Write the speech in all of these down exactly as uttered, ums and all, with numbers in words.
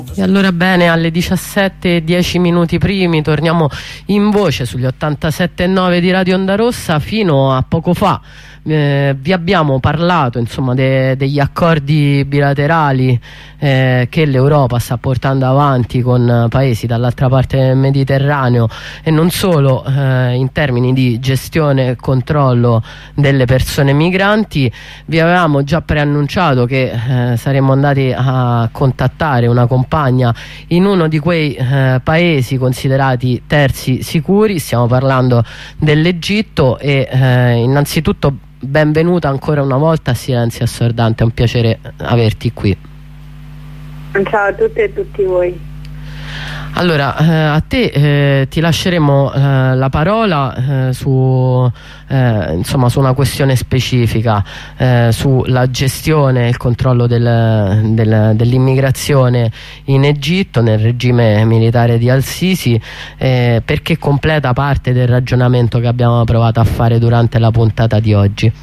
E allora bene, alle diciassette e dieci minuti primi torniamo in voce sugli ottantasette e nove di Radio Onda Rossa. Fino a poco fa eh, vi abbiamo parlato insomma de degli accordi bilaterali eh, che l'Europa sta portando avanti con paesi dall'altra parte del Mediterraneo, e non solo eh, in termini di gestione e controllo delle persone migranti. Vi avevamo già preannunciato che eh, saremmo andati a contattare una compagna in uno di quei eh, paesi considerati terzi sicuri. Stiamo parlando dell'Egitto e eh, innanzitutto benvenuta ancora una volta a Silenzio Assordante, è un piacere averti qui. Ciao a tutte e tutti voi. Allora, eh, a te eh, ti lasceremo eh, la parola eh, su, eh, insomma, su una questione specifica, eh, sulla gestione e il controllo del, del, dell'immigrazione in Egitto nel regime militare di Al-Sisi, eh, perché completa parte del ragionamento che abbiamo provato a fare durante la puntata di oggi.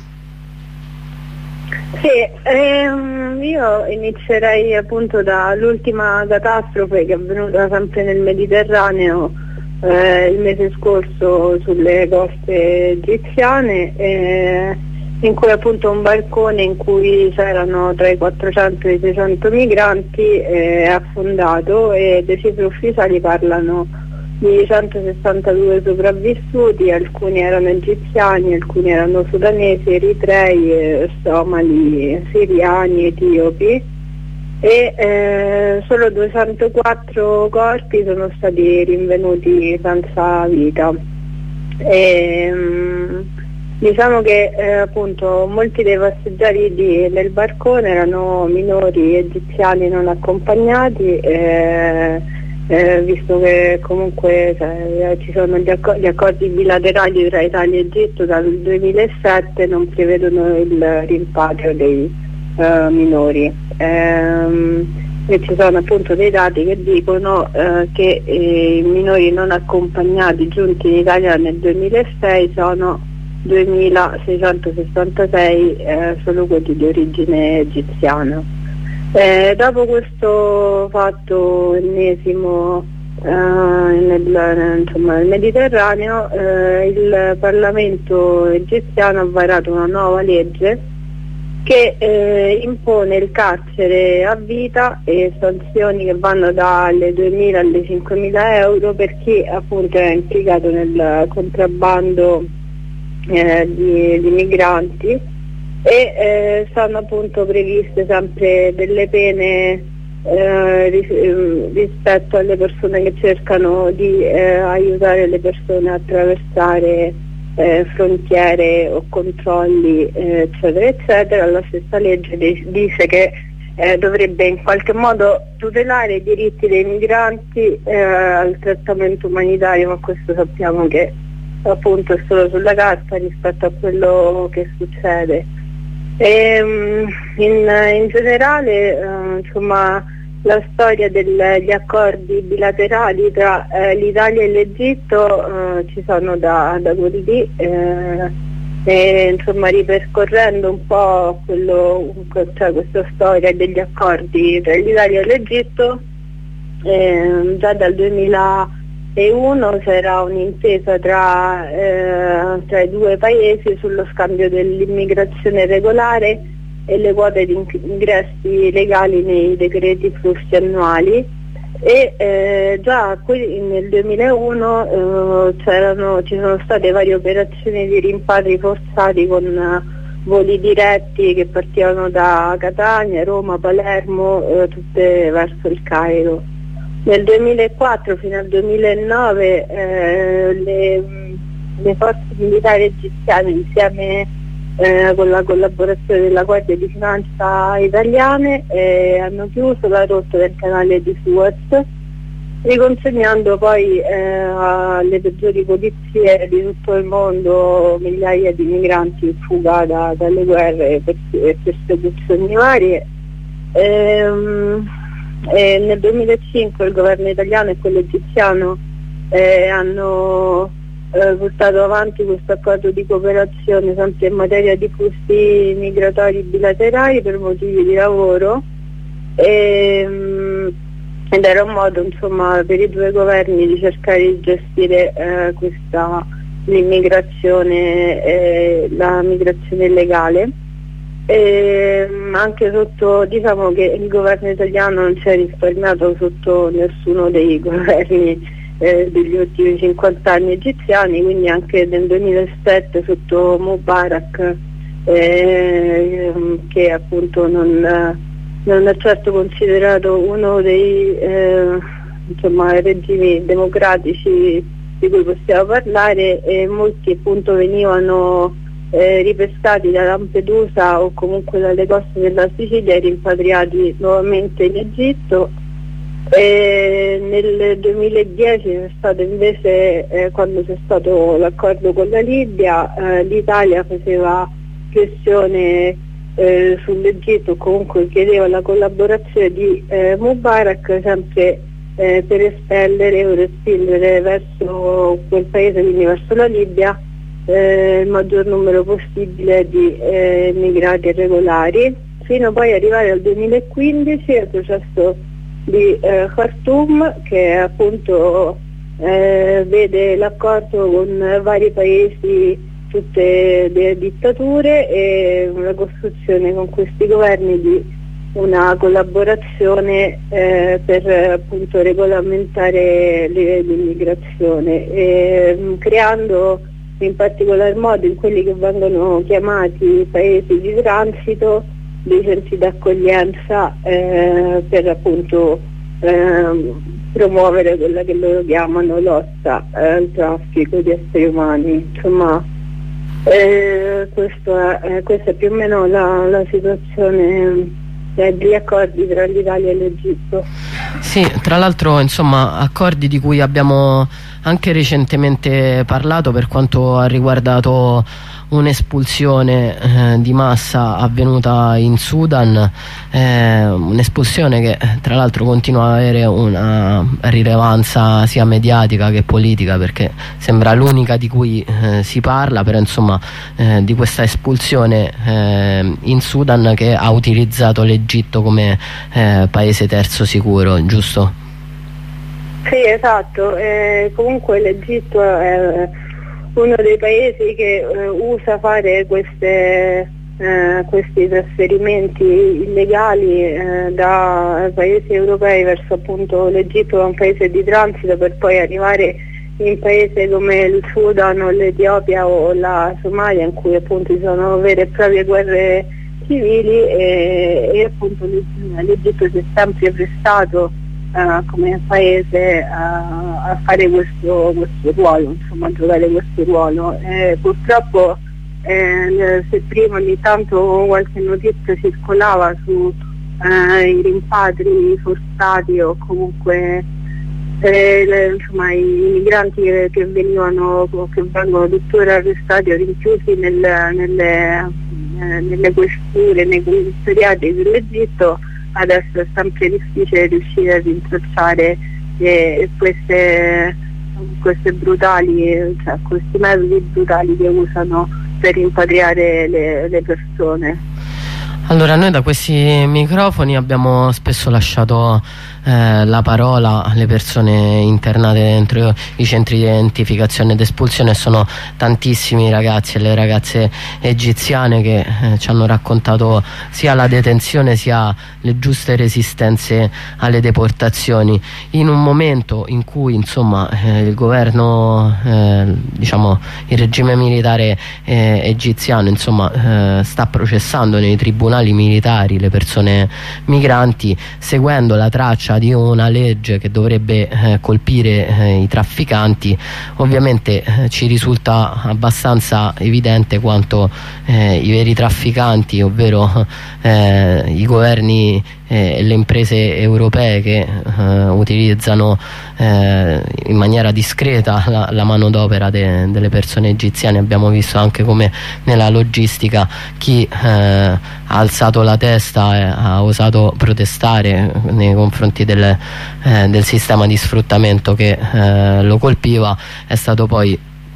Sì, ehm, io inizierei appunto dall'ultima catastrofe che è avvenuta sempre nel Mediterraneo eh, il mese scorso sulle coste egiziane, eh, in cui appunto un barcone in cui c'erano tra i quattrocento e i seicento migranti è affondato, e le cifre ufficiali parlano di centosessantadue sopravvissuti. Alcuni erano egiziani, alcuni erano sudanesi, eritrei, somali, siriani, etiopi, e eh, solo duecentoquattro corpi sono stati rinvenuti senza vita. E, mh, diciamo che eh, appunto molti dei passeggeri di, del barcone erano minori egiziani non accompagnati, eh, Eh, visto che comunque cioè, ci sono gli, accor gli accordi bilaterali tra Italia e Egitto dal duemilasette, non prevedono il rimpatrio dei uh, minori, ehm, e ci sono appunto dei dati che dicono uh, che eh, i minori non accompagnati giunti in Italia nel duemilasei sono duemilaseicentosessantasei, eh, solo quelli di origine egiziana. Eh, dopo questo fatto ennesimo eh, nel, insomma, nel Mediterraneo, eh, il Parlamento egiziano ha varato una nuova legge che eh, impone il carcere a vita e sanzioni che vanno dalle duemila alle cinquemila euro per chi appunto è implicato nel contrabbando eh, di, di migranti. E eh, sono appunto previste sempre delle pene eh, ris rispetto alle persone che cercano di eh, aiutare le persone a attraversare eh, frontiere o controlli, eh, eccetera eccetera. La stessa legge dice che eh, dovrebbe in qualche modo tutelare i diritti dei migranti eh, al trattamento umanitario, ma questo sappiamo che appunto è solo sulla carta rispetto a quello che succede. E, in, in generale eh, insomma, la storia degli accordi bilaterali tra eh, l'Italia e l'Egitto eh, ci sono da, da quelli, eh, e insomma ripercorrendo un po' quello, cioè questa storia degli accordi tra l'Italia e l'Egitto, eh, già dal duemilauno c'era un'intesa tra, eh, tra i due paesi sullo scambio dell'immigrazione regolare e le quote di ingressi legali nei decreti flussi annuali, e eh, già qui nel duemilauno eh, c'erano, ci sono state varie operazioni di rimpatri forzati con uh, voli diretti che partivano da Catania, Roma, Palermo, eh, tutte verso il Cairo. Nel duemilaquattro fino al duemilanove eh, le, le forze militari egiziane, insieme eh, con la collaborazione della Guardia di Finanza italiane, eh, hanno chiuso la rotta del canale di Suez, riconsegnando poi eh, alle peggiori polizie di tutto il mondo migliaia di migranti in fuga da, dalle guerre e pers persecuzioni varie. Ehm, E nel duemilacinque il governo italiano e quello egiziano eh, hanno eh, portato avanti questo accordo di cooperazione sempre in materia di flussi migratori bilaterali per motivi di lavoro, e, mh, ed era un modo insomma per i due governi di cercare di gestire eh, questa l'immigrazione, eh, la migrazione illegale. E anche sotto, diciamo che il governo italiano non si è risparmiato sotto nessuno dei governi eh, degli ultimi cinquanta anni egiziani, quindi anche nel duemilasette sotto Mubarak, eh, che appunto non, non è certo considerato uno dei eh, insomma, regimi democratici di cui possiamo parlare, e molti appunto venivano Eh, ripescati da Lampedusa o comunque dalle coste della Sicilia e rimpatriati nuovamente in Egitto. E nel duemiladieci c'è stato invece, eh, quando c'è stato l'accordo con la Libia, eh, l'Italia faceva pressione eh, sull'Egitto, comunque chiedeva la collaborazione di eh, Mubarak, sempre eh, per espellere o respingere verso quel paese, quindi verso la Libia, Eh, il maggior numero possibile di eh, immigrati irregolari, fino poi ad arrivare al duemilaquindici al processo di eh, Khartoum, che appunto eh, vede l'accordo con vari paesi, tutte le dittature, e la costruzione con questi governi di una collaborazione eh, per appunto regolamentare l'immigrazione, e, creando in particolar modo in quelli che vengono chiamati paesi di transito dei centri d'accoglienza eh, per appunto eh, promuovere quella che loro chiamano lotta eh, al traffico di esseri umani. Insomma, eh, questo è, questa è più o meno la, la situazione degli accordi tra l'Italia e l'Egitto. Sì, tra l'altro insomma accordi di cui abbiamo anche recentemente parlato per quanto ha riguardato un'espulsione eh, di massa avvenuta in Sudan, eh, un'espulsione che tra l'altro continua ad avere una rilevanza sia mediatica che politica, perché sembra l'unica di cui eh, si parla, però insomma eh, di questa espulsione eh, in Sudan, che ha utilizzato l'Egitto come eh, paese terzo sicuro, giusto? Sì, esatto, eh, comunque l'Egitto è uno dei paesi che eh, usa fare queste, eh, questi trasferimenti illegali eh, da paesi europei verso appunto l'Egitto, che è un paese di transito, per poi arrivare in paesi come il Sudan o l'Etiopia o la Somalia, in cui appunto ci sono vere e proprie guerre civili, e, e appunto l'Egitto si è sempre prestato Uh, come paese uh, a fare questo, questo ruolo, insomma a giocare questo ruolo. Eh, purtroppo eh, se prima ogni tanto qualche notizia circolava su uh, i rimpatri forzati o comunque eh, le, insomma, i migranti che, che venivano, che vengono tuttora arrestati o rinchiusi nel, nelle, eh, nelle questure, nei commissariati dell'Egitto, adesso è sempre difficile riuscire a rintracciare eh, queste, queste brutali, cioè questi metodi brutali che usano per rimpatriare le, le persone. Allora, noi da questi microfoni abbiamo spesso lasciato eh, la parola alle persone internate dentro i centri di identificazione ed espulsione. Sono tantissimi i ragazzi e le ragazze egiziane che eh, ci hanno raccontato sia la detenzione sia le giuste resistenze alle deportazioni, in un momento in cui insomma eh, il governo, eh, diciamo il regime militare eh, egiziano insomma eh, sta processando nei tribunali militari le persone migranti, seguendo la traccia di una legge che dovrebbe eh, colpire eh, i trafficanti. Ovviamente eh, ci risulta abbastanza evidente quanto eh, i veri trafficanti, ovvero eh, i governi e le imprese europee che eh, utilizzano eh, in maniera discreta la, la manodopera de, delle persone egiziane. Abbiamo visto anche come nella logistica chi eh, ha alzato la testa e ha osato protestare nei confronti del, eh, del sistema di sfruttamento che eh, lo colpiva è stato poi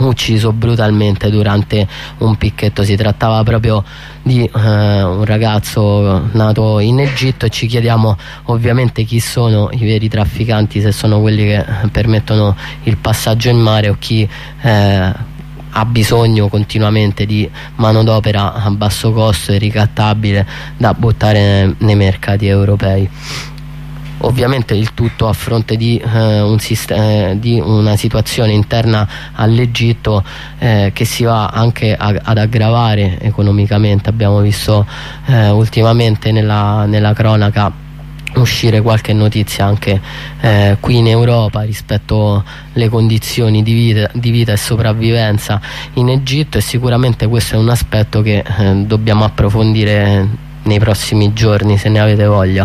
ucciso brutalmente durante un picchetto. Si trattava proprio di eh, un ragazzo nato in Egitto, e ci chiediamo ovviamente chi sono i veri trafficanti, se sono quelli che permettono il passaggio in mare o chi eh, ha bisogno continuamente di manodopera a basso costo e ricattabile da buttare nei mercati europei. Ovviamente il tutto a fronte di, eh, un eh, di una situazione interna all'Egitto eh, che si va anche a, ad aggravare economicamente. Abbiamo visto eh, ultimamente nella, nella cronaca uscire qualche notizia anche eh, qui in Europa rispetto alle condizioni di vita, di vita e sopravvivenza in Egitto, e sicuramente questo è un aspetto che eh, dobbiamo approfondire nei prossimi giorni, se ne avete voglia.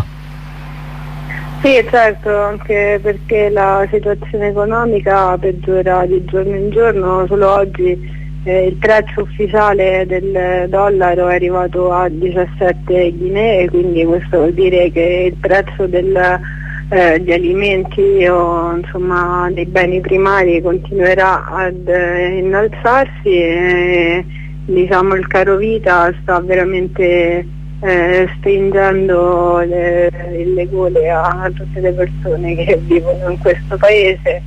Sì, certo, anche perché la situazione economica peggiora di giorno in giorno. Solo oggi eh, il prezzo ufficiale del dollaro è arrivato a diciassette ghinee, quindi questo vuol dire che il prezzo degli eh, alimenti o insomma dei beni primari continuerà ad eh, innalzarsi, e diciamo il caro vita sta veramente Eh, stringendo le, le gole a, a tutte le persone che vivono in questo paese.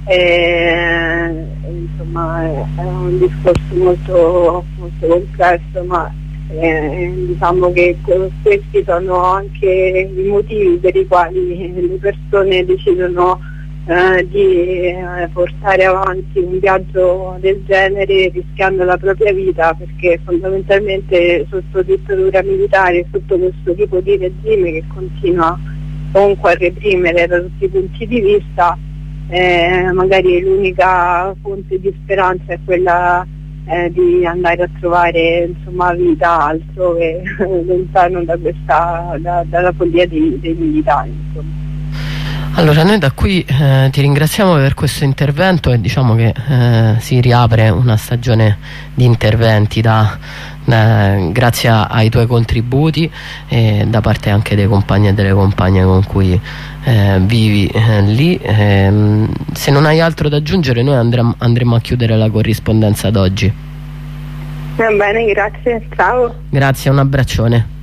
E, insomma è, è un discorso molto, molto complesso, ma eh, diciamo che questi sono anche i motivi per i quali le persone decidono Eh, di eh, portare avanti un viaggio del genere rischiando la propria vita, perché fondamentalmente sotto dittatura militare, sotto questo tipo di regime che continua comunque a reprimere da tutti i punti di vista, eh, magari l'unica fonte di speranza è quella eh, di andare a trovare insomma vita altrove, lontano da questa, da, dalla follia dei, dei militari, insomma. Allora, noi da qui eh, ti ringraziamo per questo intervento, e diciamo che eh, si riapre una stagione di interventi da, da, grazie a, ai tuoi contributi e da parte anche dei compagni e delle compagne con cui eh, vivi eh, lì. Eh, se non hai altro da aggiungere, noi andremo, andremo a chiudere la corrispondenza d'oggi. Va bene, grazie, ciao. Grazie, un abbraccione.